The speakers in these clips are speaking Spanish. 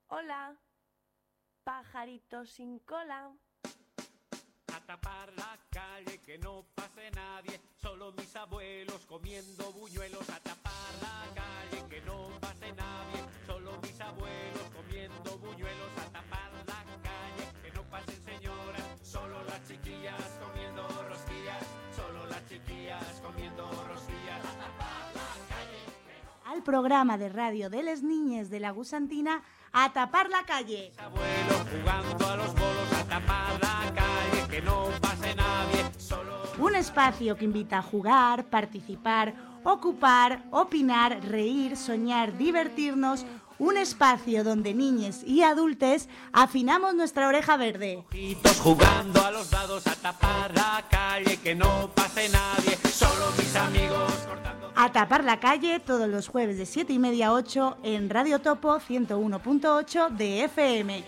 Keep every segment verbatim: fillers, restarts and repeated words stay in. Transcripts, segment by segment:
Hola, pajarito sin cola. A tapar la calle, que no pase nadie, solo mis abuelos comiendo buñuelos. A tapar la calle, que no pase nadie, solo mis abuelos comiendo buñuelos. A tapar la calle, que no pasen señoras, solo las chiquillas comiendo rosquillas, solo las chiquillas comiendo rosquillas. A tapar la calle. Al programa de radio de les niñes de la Gusantina, A tapar la calle. Abuelos jugando a los bolos, a tapar la calle, que no pase nadie, solo... Un espacio que invita a jugar, participar, ocupar, opinar, reír, soñar, divertirnos. Un espacio donde niñes y adultos afinamos nuestra oreja verde. Ojitos jugando a los dados, a tapar la calle, que no pase nadie, solo mis amigos cortando... A tapar la calle todos los jueves de siete y media a ocho en Radio Topo ciento uno punto ocho de F M.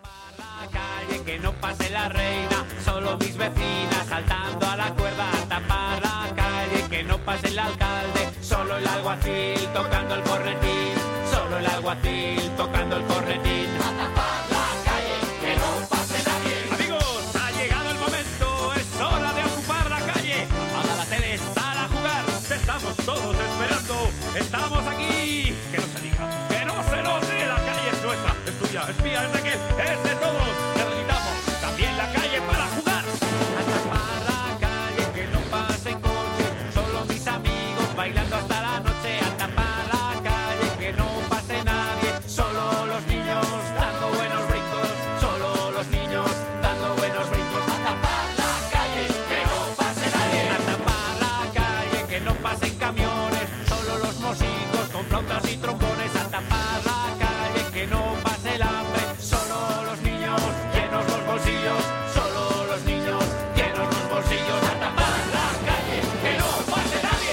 La calle, que no pase la reina, solo mis vecinas saltando a la cuerda. A tapar la calle, que no pase el alcalde, solo el alguacil tocando el cornetín, solo el alguacil tocando el cornetín. A tapar la calle, que no pase nadie. Amigos, ha llegado el momento, es hora de ocupar la calle. Apaga la tele, sal a jugar, te estamos todos esperando. Estamos aquí, que no se diga, que no se note, la calle es nuestra, es tuya, es mía, es de aquel, es de todos. Necesitamos también la calle para jugar. A tapar la calle, que no pasen coches, solo mis amigos bailando hasta la noche. A tapar la calle, que no pase nadie, solo los niños dando buenos brincos, solo los niños dando buenos brincos. A tapar la calle, que no pase nadie. A tapar la calle, que no pasen camiones, solo los músicos con flautas y trombones. A tapar la calle, que no pase el hambre, solo los niños llenos los bolsillos, solo los niños llenos los bolsillos. A tapar la calle, que no pase nadie.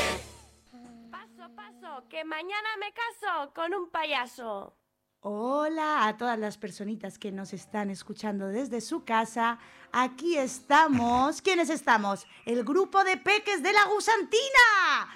Paso, paso, que mañana me caso con un payaso. Hola a todas las personitas que nos están escuchando desde su casa. Aquí estamos. ¿Quiénes estamos? El grupo de peques de la Gusantina.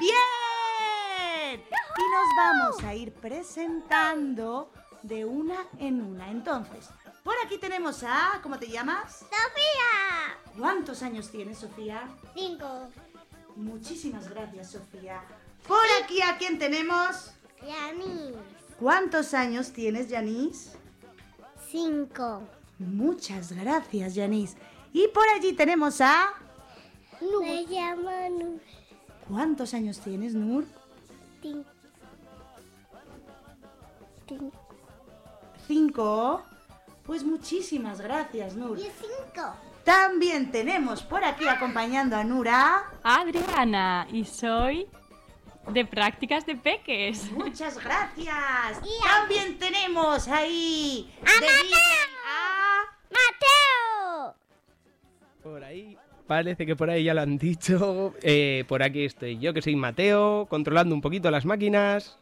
¡Bien! Y nos vamos a ir presentando de una en una. Entonces, por aquí tenemos a... ¿Cómo te llamas? ¡Sofía! ¿Cuántos años tienes, Sofía? Cinco. Muchísimas gracias, Sofía. Por aquí, ¿a quién tenemos? Yanis. ¿Cuántos años tienes, Yanis? Cinco. Muchas gracias, Yanis. Y por allí tenemos a... Nur. Me llamo Nur. ¿Cuántos años tienes, Nur? Tin. Tin. Cinco. Pues muchísimas gracias, Nur. Y cinco. También tenemos por aquí acompañando a Nura. Adriana, y soy de prácticas de peques. Muchas gracias. Y a... También tenemos ahí ¡A de Mateo! a... ¡Mateo! Por ahí, parece que por ahí ya lo han dicho. Eh, por aquí estoy yo, que soy Mateo, controlando un poquito las máquinas.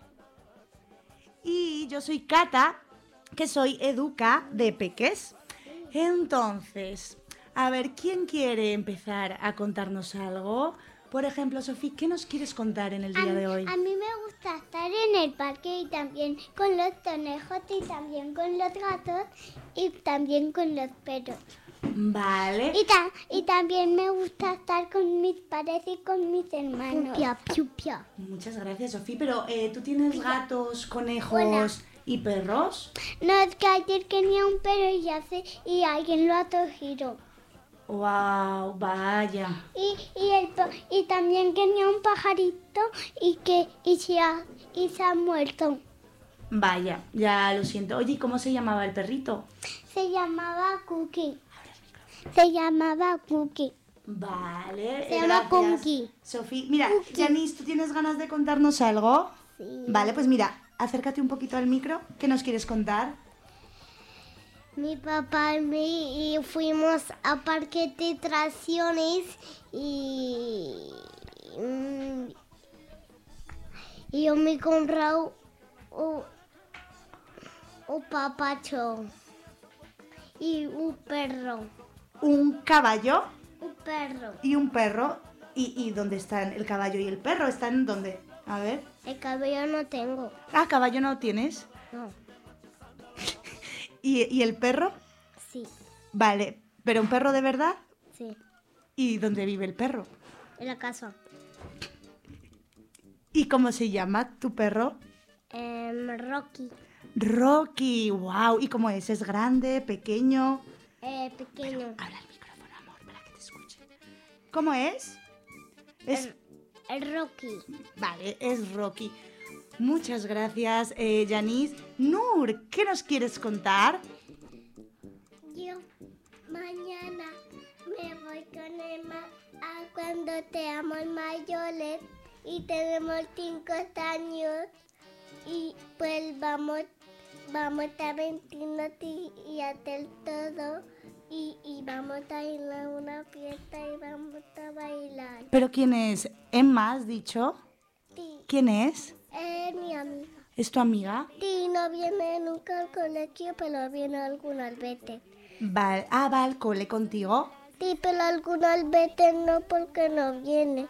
Y yo soy Cata, que soy educa de peques. Entonces, a ver, ¿quién quiere empezar a contarnos algo? Por ejemplo, Sofía, ¿qué nos quieres contar en el día a, de hoy? A mí me gusta estar en el parque y también con los conejos y también con los gatos y también con los perros. Vale. Y, ta- y también me gusta estar con mis padres y con mis hermanos. Pupia, pupia. Muchas gracias, Sofía. Pero, eh, ¿tú tienes gatos, conejos Hola. y perros? No, es que ayer tenía un perro y, ya se, y alguien lo ha cogido. Wow, vaya. Y, y, el, pa- y también tenía un pajarito y que y se, ha, y se ha muerto. Vaya, ya lo siento. Oye, ¿y cómo se llamaba el perrito? Se llamaba Cookie. Se llamaba Cookie. Vale, Se llama gracias. Cookie. Sofía, mira, Cookie. Yanis, ¿tú tienes ganas de contarnos algo? Sí. Vale, pues mira, acércate un poquito al micro. ¿Qué nos quieres contar? Mi papá y mí y fuimos a parque de atracciones y, mm, y yo me he comprado un, un papacho y un perro, Un caballo un perro. y un perro. ¿Y, y dónde están el caballo y el perro? ¿Están dónde? A ver. El cabello no tengo, Ah, caballo no tienes. no. ¿Y, ¿Y el perro? Sí, Vale, ¿pero un perro de verdad? sí, ¿Y dónde vive el perro? en la casa. ¿Y cómo se llama tu perro? Em, Rocky, Rocky, wow. ¿Y cómo es? ¿Es grande, pequeño? eh, pequeño. Habla el micrófono, amor, para que te escuche. ¿Cómo es? Es... El Rocky. Vale, es Rocky. Muchas gracias, eh, Yanis. Nur, ¿qué nos quieres contar? Yo mañana me voy con Emma a cuando te amo mayores y tenemos cinco años y pues vamos vamos a vestirnos y, y hacer todo y, y vamos a ir a una fiesta y vamos a bailar. ¿Pero quién es? ¿Emma, has dicho? Sí, ¿Quién es? es mi amiga. ¿Es tu amiga? Sí, no viene nunca al colegio, pero viene algunas veces. Vale. Ah, va al cole contigo. Sí, pero algunas veces no porque no viene.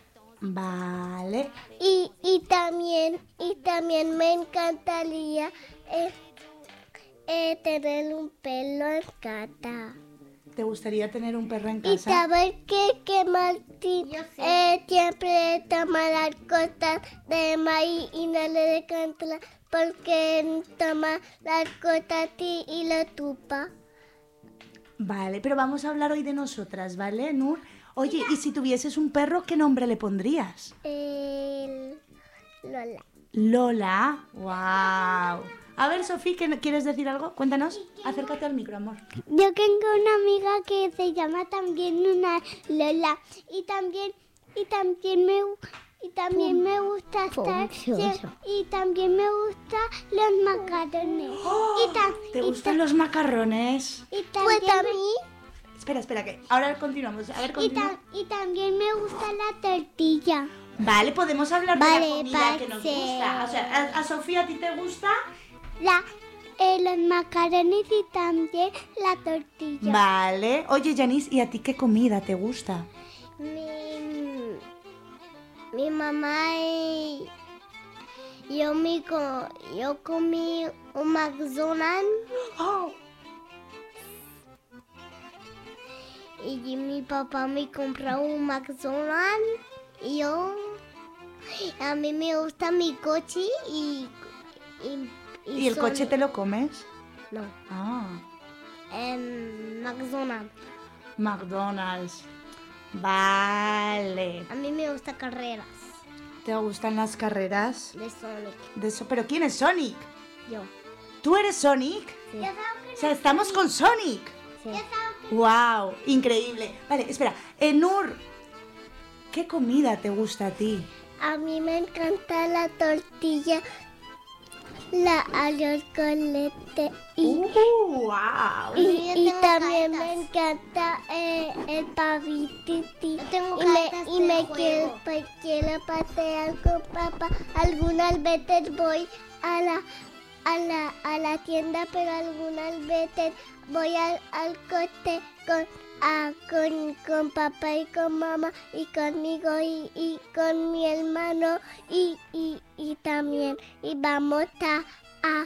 Vale. Y, y también y también me encantaría eh, eh, tener un pelo en casa. ¿Te gustaría tener un perro en Y casa? saber que, que Martín eh, siempre toma las cosas de maíz y no le decanta porque toma las cosas y, y lo tupa. Vale, pero vamos a hablar hoy de nosotras, ¿vale, Nur? Oye, ¿y si tuvieses un perro, qué nombre le pondrías? El Lola. Lola. Wow. A ver, Sofía, ¿qué- ¿quieres decir algo? Cuéntanos. Acércate al micro, amor. Yo tengo una amiga que se llama también una Lola y también y también me y también me gusta estar sie- y también me gustan los macarrones. y, tam- ¿Te y gustan ta- los macarrones? y también pues a mí Espera, espera, que ahora continuamos. A ver, y, continúa. tam- y también me gusta la tortilla. Vale, podemos hablar de Vale, la comida que nos parce. gusta. O sea, ¿a, a Sofía a ti te gusta? La eh, los macarrones y también la tortilla. Vale. Oye, Yanis, ¿y a ti qué comida te gusta? Mi, mi mamá y yo, mi, co- yo comí un McDonald's Oh, y mi papá me compró un McDonald's y yo, a mí me gusta mi coche y... ¿Y, ¿y el son- coche te lo comes? No, Ah, en McDonald's. McDonald's. Vale. A mí me gusta carreras ¿Te gustan las carreras? de Sonic. De eso, ¿pero quién es Sonic? Yo. ¿Tú eres Sonic? Sí. O sea, estamos con Sonic. Sí. ¡Wow! Increíble. Vale, espera. Eh, Nur, ¿qué comida te gusta a ti? A mí me encanta la tortilla, la arroz con leche y, ¡Uh, wow! y, y también me encanta eh, el pavititi. Y me, y me quiero, pues, quiero pasear con papá. Algunas veces voy a la, a la, a la tienda, pero algunas veces voy al, al coche con, a, con, con papá y con mamá y conmigo y, y con mi hermano y, y, y también y vamos a a,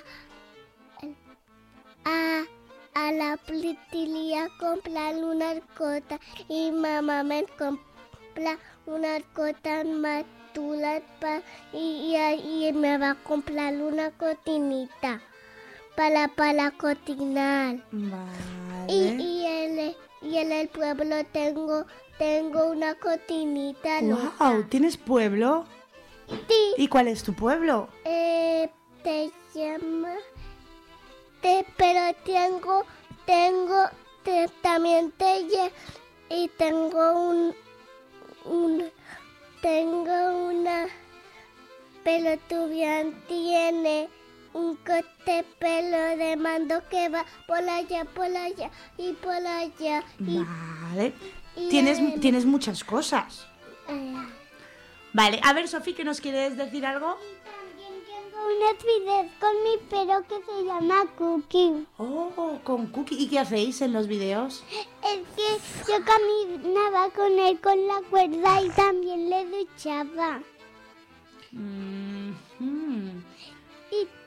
a, a la plitilia a comprar unas cosas y mamá me compra unas cosas más tulas pa, y, y, y me va a comprar una cotinita para, para cocinar. Vale. Y, y, en, y en el pueblo tengo, tengo una cotinita. ¡Wow! ¿Tienes pueblo? Sí, ¿Y cuál es tu pueblo? eh, te llama, te, pero tengo, tengo, te, también te lle- y tengo un, un, tengo una, pero tu bien tiene un corte pelo de mando que va por allá, por allá y por allá. Y, Vale. y Tienes, el- tienes muchas cosas. eh, Vale, a ver, Sofía, ¿que nos quieres decir algo? también tengo unos videos con mi perro que se llama Cookie. Oh, con Cookie. ¿Y qué hacéis en los videos? Es que yo caminaba con él con la cuerda y también le duchaba. Mm, mm. Y,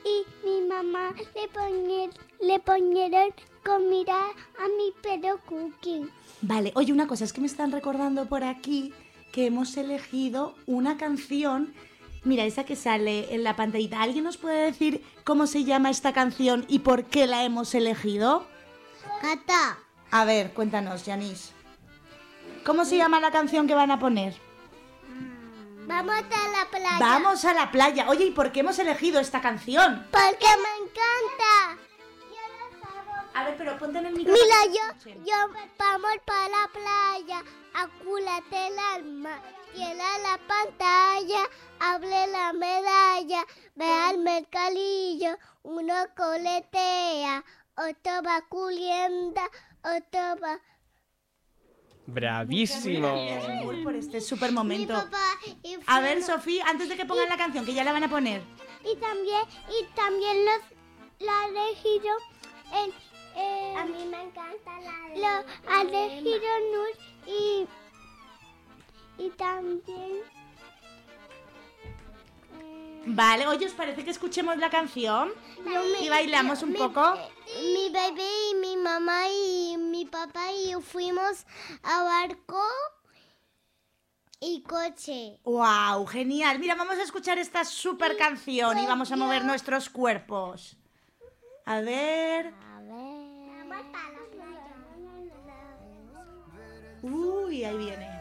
y mi mamá le, poner, le ponieron comida a mi perro Cookie. Vale, oye, una cosa, es que me están recordando por aquí que hemos elegido una canción. Mira, esa que sale en la pantallita. ¿Alguien nos puede decir cómo se llama esta canción y por qué la hemos elegido? Cata. A ver, cuéntanos, Yanis. ¿Cómo se llama la canción que van a poner? Vamos a la playa. Vamos a la playa. Oye, ¿y por qué hemos elegido esta canción? Porque me encanta. A ver, pero ponte en el micrófono. Mira, yo, yo vamos para la playa, acúlate el alma, cierra la pantalla, hable la medalla, ve al mercadillo, uno coletea, otro va culienda, otro va... ¡Bravísimo! Muy por este super momento. Mi papá y A ver, fuimos- Sofía, antes de que pongan la canción, que ya la van a poner. Y también, y también los, la ha elegido el... eh, a mí me encanta la de... Lo ha elegido Nur y... Y también... Vale, oye, ¿os parece que escuchemos la canción? Y bailamos un mi, poco. Mi bebé y mi mamá y mi papá y yo fuimos a barco y coche. ¡Wow! Genial. Mira, vamos a escuchar esta super canción y vamos a mover nuestros cuerpos. A ver. A ver... Vamos a la playa. Uy, ahí viene.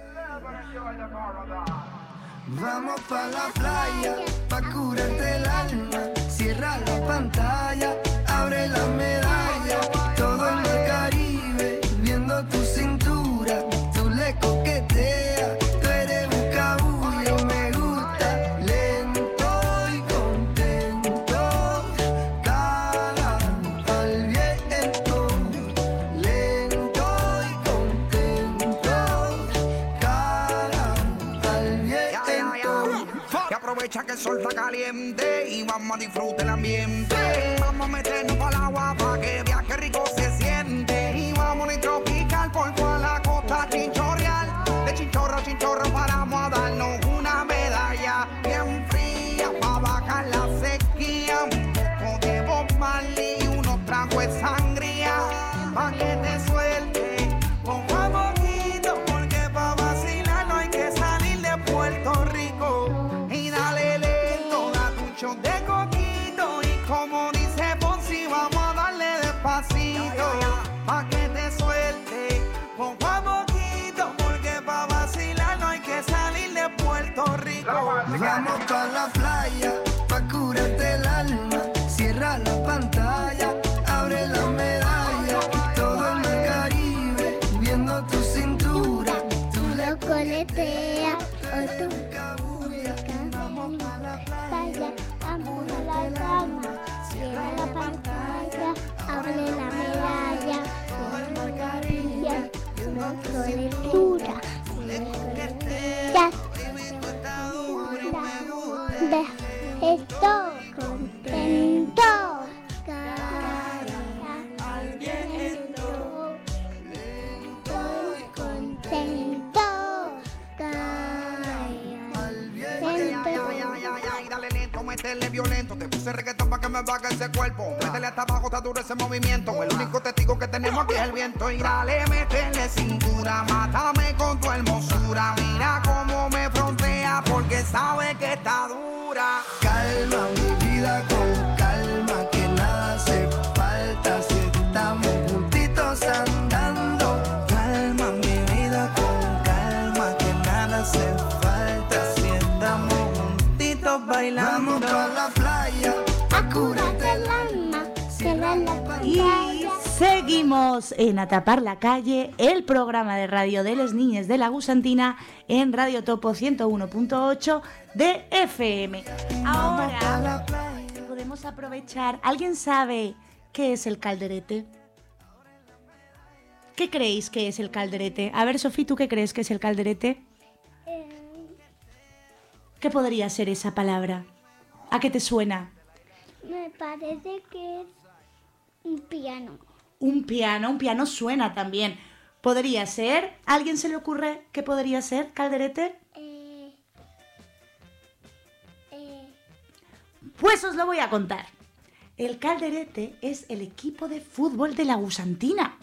Vamos pa' la playa, pa' curarte el alma. Cierra la pantalla, abre la medalla. Todo en el Caribe, viendo tu cintura. Tú le coqueteas, tú eres un cabullo. Me gusta lento y contento. Cara al viento, lento y contento. Cara al viento. Y aprovecha que el sol está caliente y vamos a disfrutar el ambiente. Vamos a meternos para el agua para que viaje rico se siente. Y vamos a tropical por toda la costa chinchorreal. De chinchorro a chinchorro paramos a darnos una medalla bien fría para bajar la sequía. Un poco de Bob Marley y unos tragos de sangría pa' que te suelte poco a poquito, porque pa' vacilar no hay que salir de Puerto Rico. Y dale lento, da tu shot de coquito. Y como dice Ponzi, vamos a darle despacito pa' que te suelte poco a poquito, porque pa' vacilar no hay que salir de Puerto Rico. Vamos pa' la playa, pa' curarte el alma. Cierra la pantalla, abre la medalla. Todo en el Caribe, viendo tu cintura. Tú Lo coletea, otro vamos pa' la pantalla, vamos a la cama, cierra la pantalla, abre la medalla, ya, una coletura, ya, de esto contento, al viento, estoy contento, Y dale lento, métele violento. Te puse reggaetón pa' que me baje ese cuerpo. Métele hasta abajo, está duro ese movimiento. El único testigo que tenemos aquí es el viento. Y dale, métele cintura. Mátame con tu hermosura. Mira cómo me frontea porque sabe que está dura. calma, mi vida con calma, que nada hace falta si estamos juntitos andando. Calma, mi vida con calma, que nada hace falta si estamos juntitos bailando. Vamos pa' la playa, pa' curarte el alma. cierra la Y pantalla. seguimos en A Tapar la Calle, el programa de radio de les niñes de la Gusantina en Radio Topo ciento uno punto ocho de F M. Ahora podemos aprovechar. ¿Alguien sabe qué es el calderete? ¿Qué creéis que es el calderete? A ver, Sofía, ¿tú qué crees que es el calderete? ¿Qué podría ser esa palabra? ¿A qué te suena? Me parece que es un piano. Un piano, un piano suena también. ¿Podría ser? ¿A alguien se le ocurre qué podría ser, calderete? Eh, eh, Pues os lo voy a contar. El Calderete es el equipo de fútbol de la Gusantina.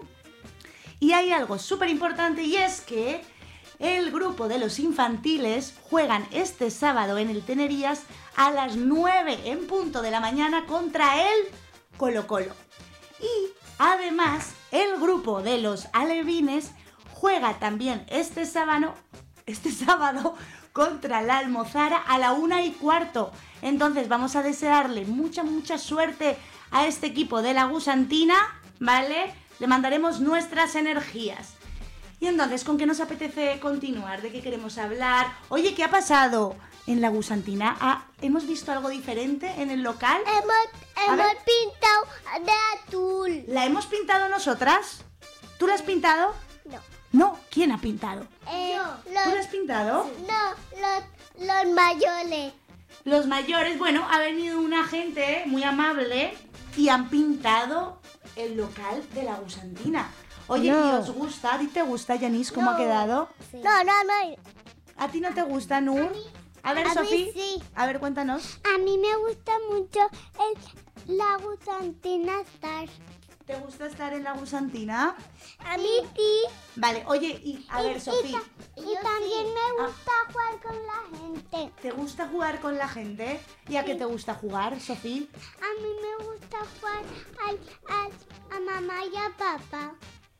Y hay algo súper importante y es que el grupo de los infantiles juegan este sábado en el Tenerías a las nueve en punto de la mañana contra el Colo Colo. Y además el grupo de los alevines juega también este sábado, este sábado contra la Almozara a la una y cuarto. Entonces vamos a desearle mucha, mucha suerte a este equipo de la Gusantina, ¿vale? Le mandaremos nuestras energías. Y entonces, ¿con qué nos apetece continuar? ¿De qué queremos hablar? Oye, ¿qué ha pasado en la Gusantina? Ah, ¿hemos visto algo diferente en el local? Hemos, A hemos ver. pintado de azul. ¿La hemos pintado nosotras? ¿Tú la has pintado? No. No, ¿quién ha pintado? Eh, ¿Tú la los, has pintado? no, los, los mayores. Los mayores, bueno, ha venido una gente muy amable y han pintado el local de la Gusantina. Oye, No. ¿y os gusta? ¿A ti te gusta, Yanis, cómo ha No. quedado? No, no, no. ¿A ti no te gusta, Nur? A ver, a mí Sofía. sí. A ver, cuéntanos. A mí me gusta mucho el, la Gusantina Star. ¿Te gusta estar en la Gusantina? A mí sí. Vale, oye, y a ver, Sofía, Y, también me Ah. gusta jugar con la gente. ¿te gusta jugar con la gente? ¿Y a qué te gusta jugar, Sofía? A mí me gusta jugar al, al- a mamá y a papá.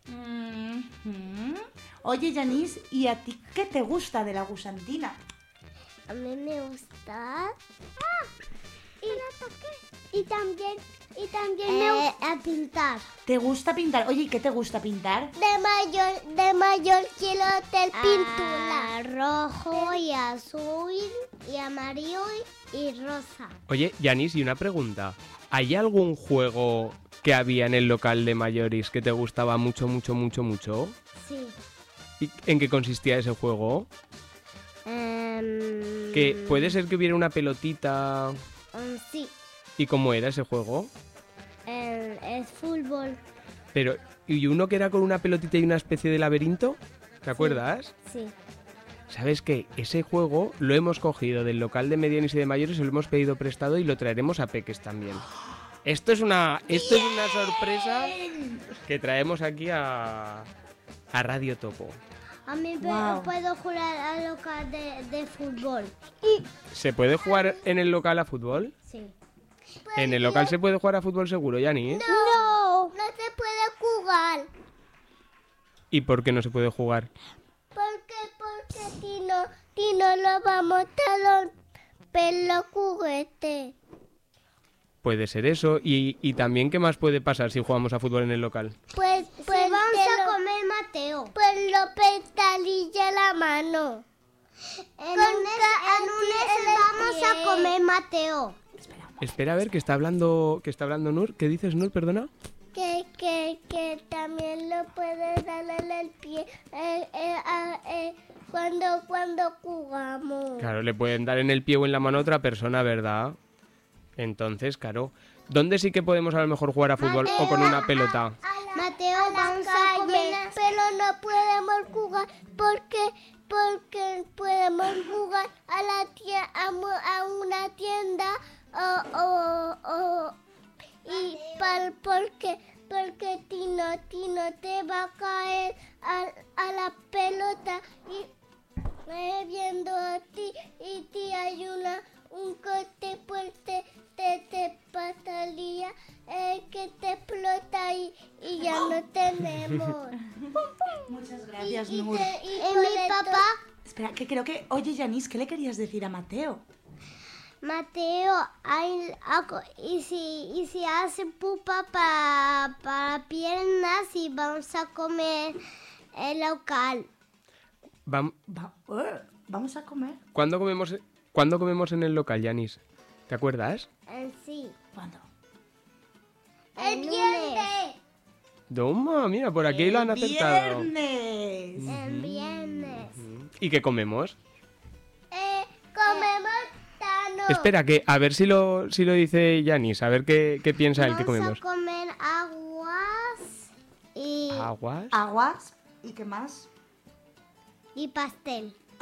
Mhm. Oye, Yanis, ¿y a ti qué te gusta de la Gusantina? A mí me gusta. ¡Ah! Y, y también, y también me gusta pintar. ¿Te gusta pintar? Oye, ¿y qué te gusta pintar? De mayor, de mayor quiero hacer pintura. Rojo y azul y amarillo y, y rosa. Oye, Yanis, y una pregunta. ¿Hay algún juego que había en el local de mayores que te gustaba mucho, mucho, mucho, mucho? Sí. ¿Y en qué consistía ese juego? Em, Que puede ser que hubiera una pelotita. em, sí. ¿Y cómo era ese juego? Em, es fútbol. Pero, ¿y uno que era con una pelotita y una especie de laberinto? ¿Te acuerdas? Sí. ¿Sabes qué? Ese juego lo hemos cogido del local de medianos y de mayores, se lo hemos pedido prestado y lo traeremos a Peques también. Esto es una, esto es una sorpresa que traemos aquí a, a Radio Topo. A mí pe- Wow. puedo jugar al local de, de fútbol. ¿Se puede jugar en el local a fútbol? Sí. En el local se puede jugar a fútbol seguro, Yanis. No, no se puede jugar. ¿Y por qué no se puede jugar? Porque, porque Tino, Tino lo va a montar los pelos juguete. Puede ser eso. Y, y también, ¿qué más puede pasar si jugamos a fútbol en el local? Pues, pues vamos a comer Mateo. Pues lo petalilla la mano. En un, en un vamos a comer Mateo. Espera a ver, que está hablando, que está hablando Nur. ¿Qué dices, Nur? Perdona. Que, que, que también lo puedes darle al pie eh, eh, a- eh, cuando, cuando jugamos. Claro, le pueden dar en el pie o en la mano a otra persona, ¿verdad? Entonces, claro. ¿Dónde sí que podemos a lo mejor jugar a fútbol o con una pelota? Mateo, vamos a comer, pero no podemos jugar porque porque podemos jugar a la tie- a, mu- a una tienda o, o, o y par, porque porque Tino Tino te va a caer a, a la pelota y eh, viendo a ti y te hay una un corte fuerte te, te patalía eh, que te explota y, y ya no tenemos. Muchas gracias, y, y Nur. te- y por mi esto- papá Espera, que creo que... Oye, Yanis, ¿qué le querías decir a Mateo? Mateo, hay algo, y si, y si hace pupa para para piernas y vamos a comer el local. Vam- Va- eh, ¿Vamos a comer? ¿Cuándo comemos, ¿Cuándo comemos en el local, Yanis? ¿Te acuerdas? En sí. ¿Cuándo? El viernes. Toma, mira, por aquí lo han ¡El acertado. viernes! El viernes. ¿Y qué comemos? Eh, comemos tano. Espera, que a ver si lo, si lo dice Yanis, a ver qué, qué piensa él que comemos. Vamos a comer aguas y, ¿Aguas? Aguas. ¿Y qué más? y pastel.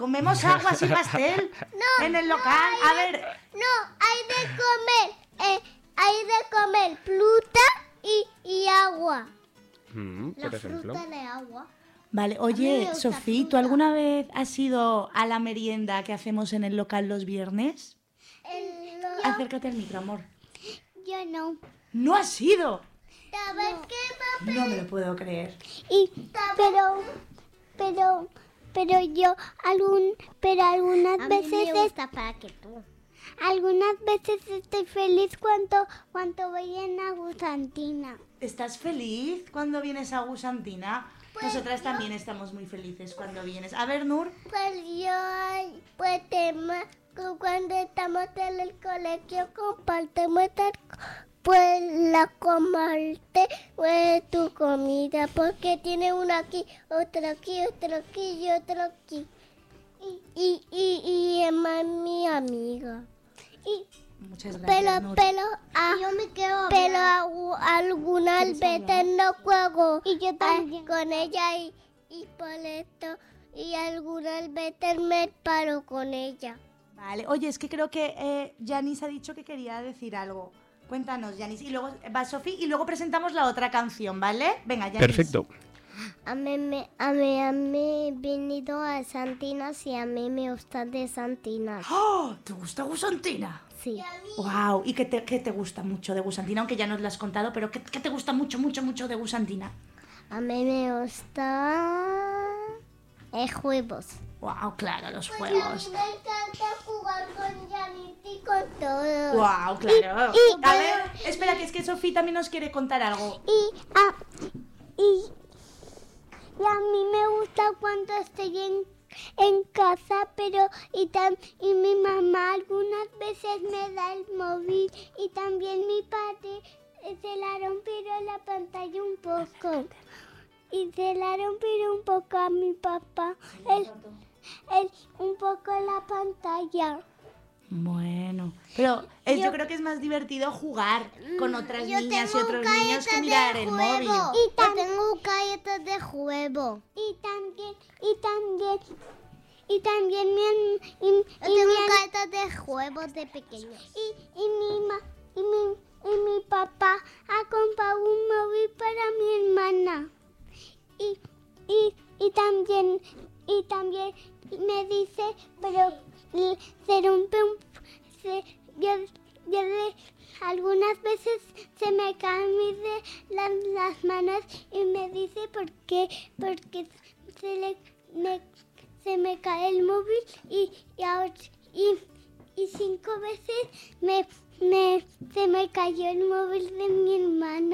¿Comemos aguas y pastel No, en el no local? hay A de- ver, No, hay de comer, eh, hay de comer fruta y, y agua. Mm, La por ejemplo. fruta de agua. vale, A mí oye, me gusta Sofía, ¿tú fruta. alguna vez has ido a la merienda que hacemos en el local los viernes? El- Acércate al micro, amor. Yo no. ¿No has ido? ¿Sabes qué, papá? No me lo puedo creer. Y, pero, pero, pero yo algún, pero algunas veces es- para que tú. algunas veces estoy feliz cuando, cuando voy en la gusantina. ¿Estás feliz cuando vienes a Gusantina? Nosotras también estamos muy felices cuando vienes. A ver, Nur. Pues yo, pues tema, cuando estamos en el colegio compartimos el- pues la comparte pues tu comida porque tiene una aquí, otra aquí, otra aquí y otra aquí. Y, y, y, y es más mi amiga. Y Muchas gracias, pero, Nur. pero, ah, Yo me quedo pero a- algunas veces no juego Y yo ah, también. con ella y, y por esto y algunas veces me paro con ella. Vale, oye, es que creo que eh, Janice ha dicho que quería decir algo. Cuéntanos, Janice. Y luego va Sofía y luego presentamos la otra canción, ¿vale? Venga, Janice. Perfecto. A mí, me, a mí, a mí he venido a Santinas y a mí me gusta de Santinas. ¡Oh! ¿Te gusta Gusantina? Sí. ¡Wow! ¿Y qué te, qué te gusta mucho de Gusantina? Aunque ya nos lo has contado, pero ¿qué, qué te gusta mucho, mucho, mucho de Gusantina? A mí me gusta eh, juegos. ¡Wow! Claro, los Pues juegos. me encanta jugar con Janit y con todos. ¡Wow! Claro. Y- y- A ver, espera, que es que Sofía también nos quiere contar algo. Y, ah, y, y a mí me gusta cuando estoy en, en casa, pero y, tam, y mi mamá algunas veces me da el móvil y también mi padre eh, se la rompieron la pantalla un poco. Y se la rompieron un poco a mi papá, el, el, un poco la pantalla. Bueno, pero eh, yo, Yo- creo que es más divertido jugar con otras Yo niñas y tengo otros niños que galletas mirar de el juego. móvil. Y tam- Yo tengo galletas de juego. Y también, y también, y también mi, y, Yo y tengo mi- galletas de juegos de pequeños. y, y mi ma, y mi, y mi papá ha comprado un móvil para mi hermana. Y, y, y también, y también me dice, pero l- se rompe un, se, yo, yo de, algunas veces se me caen mis de, las, las manos y me dice por qué, porque se le, me, se me cae el móvil y, y ahora, y, y cinco veces me, me, se me cayó el móvil de mi hermana.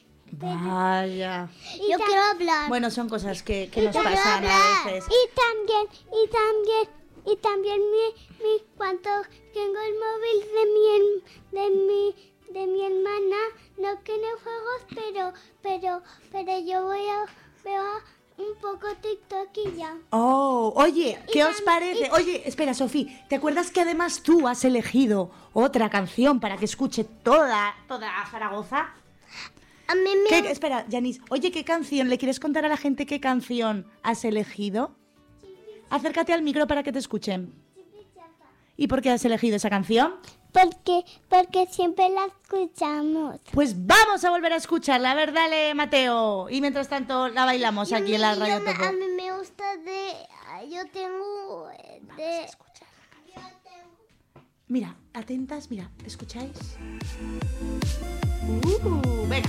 Vaya. Y Yo tam- quiero hablar. Bueno, son cosas que, que Y nos también pasan a hablar. veces. Y también, y también, y también mi, mi, cuando tengo el móvil de mi, her- de mi, de mi hermana, no tiene juegos, pero, pero, pero yo voy a, veo un poco TikTok y ya. Oh, oye, ¿qué Y os tam- parece? Oye, espera, Sofía, ¿te acuerdas que además tú has elegido otra canción para que escuche toda, toda Zaragoza? A mí me ¿Qué- espera, Janice, oye, ¿qué canción? ¿Le quieres contar a la gente qué canción has elegido? Acércate al micro para que te escuchen. ¿Y por qué has elegido esa canción? Porque, porque siempre la escuchamos. Pues vamos a volver a escucharla. A ver, dale, Mateo. Y mientras tanto la bailamos Y a aquí mí- en la yo Radio me- Topo. A mí me gusta de... Yo tengo eh, de... Mira, atentas, mira, ¿escucháis? Uh, venga.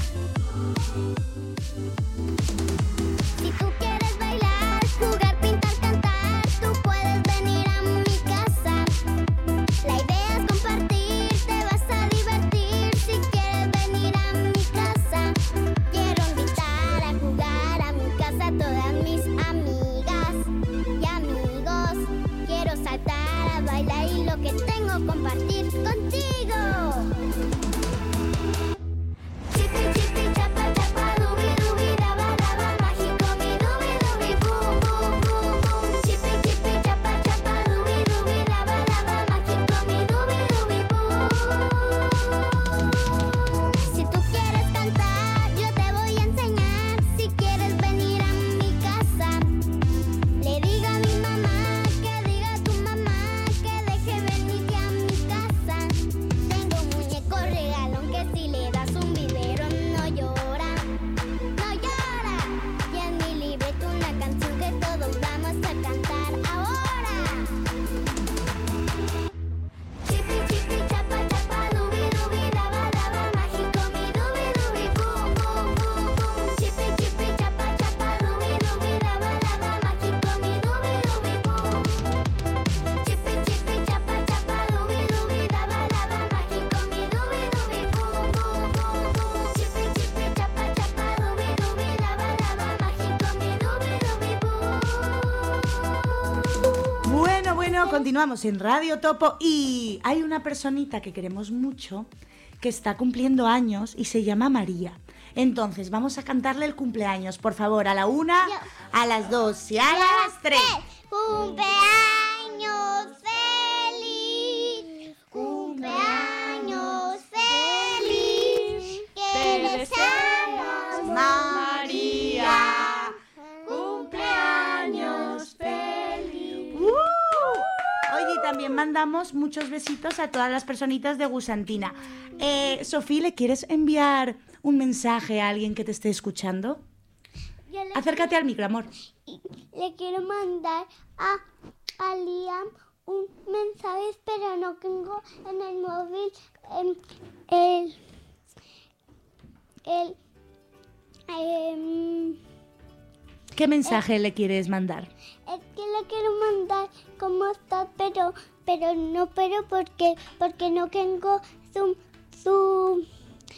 Si tú quieres bailar, jugar, pintar, cantar, tú puedes venir a mi casa. La idea es compartir, te vas a divertir. Si quieres venir a mi casa, quiero invitar a jugar a mi casa a todas mis amigas y amigos. Quiero saltar a bailar y lo que tengo compartir contigo. Chipi chipi chapa chapa dubi dubi daba daba mágico mi Bueno, continuamos en Radio Topo y hay una personita que queremos mucho que está cumpliendo años y se llama María. Entonces, vamos a cantarle el cumpleaños, por favor, a la una, a las dos y a las tres. Cumpleaños feliz, cumpleaños feliz, que deseamos María, cumpleaños feliz. Uh. Oye, y también mandamos muchos besitos a todas las personitas de Gusantina. Eh, Sofía, ¿le quieres enviar un mensaje a alguien que te esté escuchando? Acércate quiero, al micro, amor. Le quiero mandar a, a Liam un mensaje, pero no tengo en el móvil em, el... el... em, ¿Qué mensaje eh, le quieres mandar? Es que le quiero mandar cómo está, pero pero no, pero porque porque no tengo su su.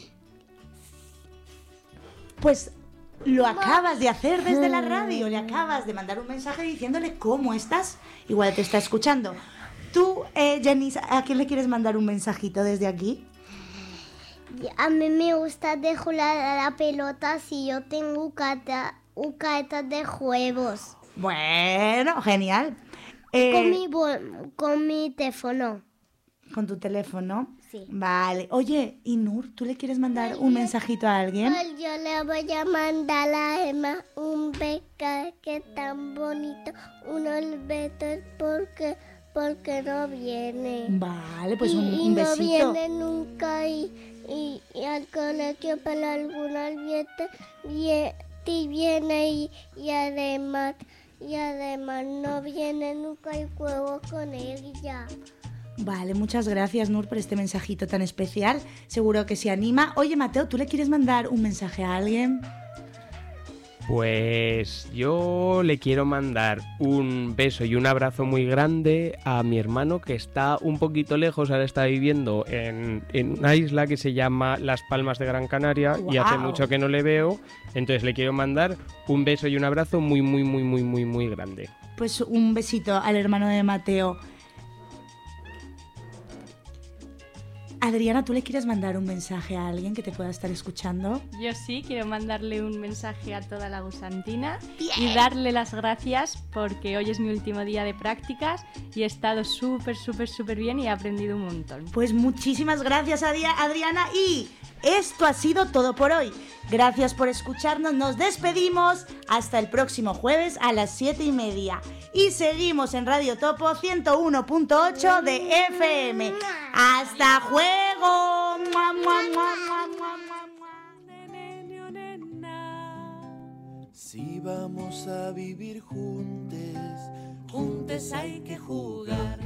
Pues lo acabas de hacer desde la radio, le acabas de mandar un mensaje diciéndole cómo estás. Igual te está escuchando. Tú, eh, Janice, ¿a quién le quieres mandar un mensajito desde aquí? A mí me gusta de jugar a la pelota si yo tengo cata. Caetas de juegos. Bueno, genial. Eh, con, mi bo- con mi teléfono. ¿Con tu teléfono? Sí. Vale. Oye, y Nur, ¿tú le quieres mandar un mensajito a alguien? Pues yo le voy a mandar a Emma un beca que tan bonito, unos besos porque porque no viene. Vale, pues y, un, y un besito. Y no viene nunca y, y, y al colegio para algunas fiestas viene. Y viene y, y además y además no viene nunca y juego con ella. Vale, muchas gracias, Nur, por este mensajito tan especial. Seguro que se anima. Oye, Mateo, ¿tú le quieres mandar un mensaje a alguien? Pues yo le quiero mandar un beso y un abrazo muy grande a mi hermano que está un poquito lejos, ahora está viviendo en, en una isla que se llama Las Palmas de Gran Canaria. Wow. Y hace mucho que no le veo, entonces le quiero mandar un beso y un abrazo muy, muy, muy, muy, muy, muy grande. Pues un besito al hermano de Mateo. Adriana, ¿tú le quieres mandar un mensaje a alguien que te pueda estar escuchando? Yo sí, quiero mandarle un mensaje a toda la Gusantina yeah. y darle las gracias porque hoy es mi último día de prácticas y he estado súper, súper, súper bien y he aprendido un montón. Pues muchísimas gracias, Adriana, y esto ha sido todo por hoy. Gracias por escucharnos, nos despedimos hasta el próximo jueves a las siete y media. Y seguimos en Radio Topo ciento uno punto ocho de F M. ¡Hasta juego! ¡Mua, mua, mua, mua, mua, mua! Si vamos a vivir juntos, juntos hay que jugar.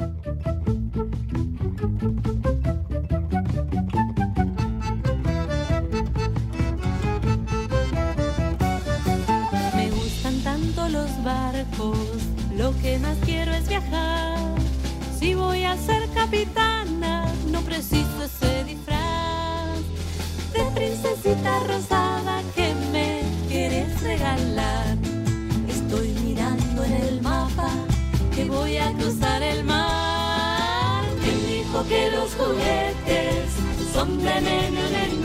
Me gustan tanto los barcos, lo que más quiero es viajar. Si voy a ser capitana, no preciso ese disfraz de princesita rosada que me quieres regalar. Estoy mirando en el mapa que voy a cruzar el mar. ¿Quién dijo que los juguetes son de nene, nene?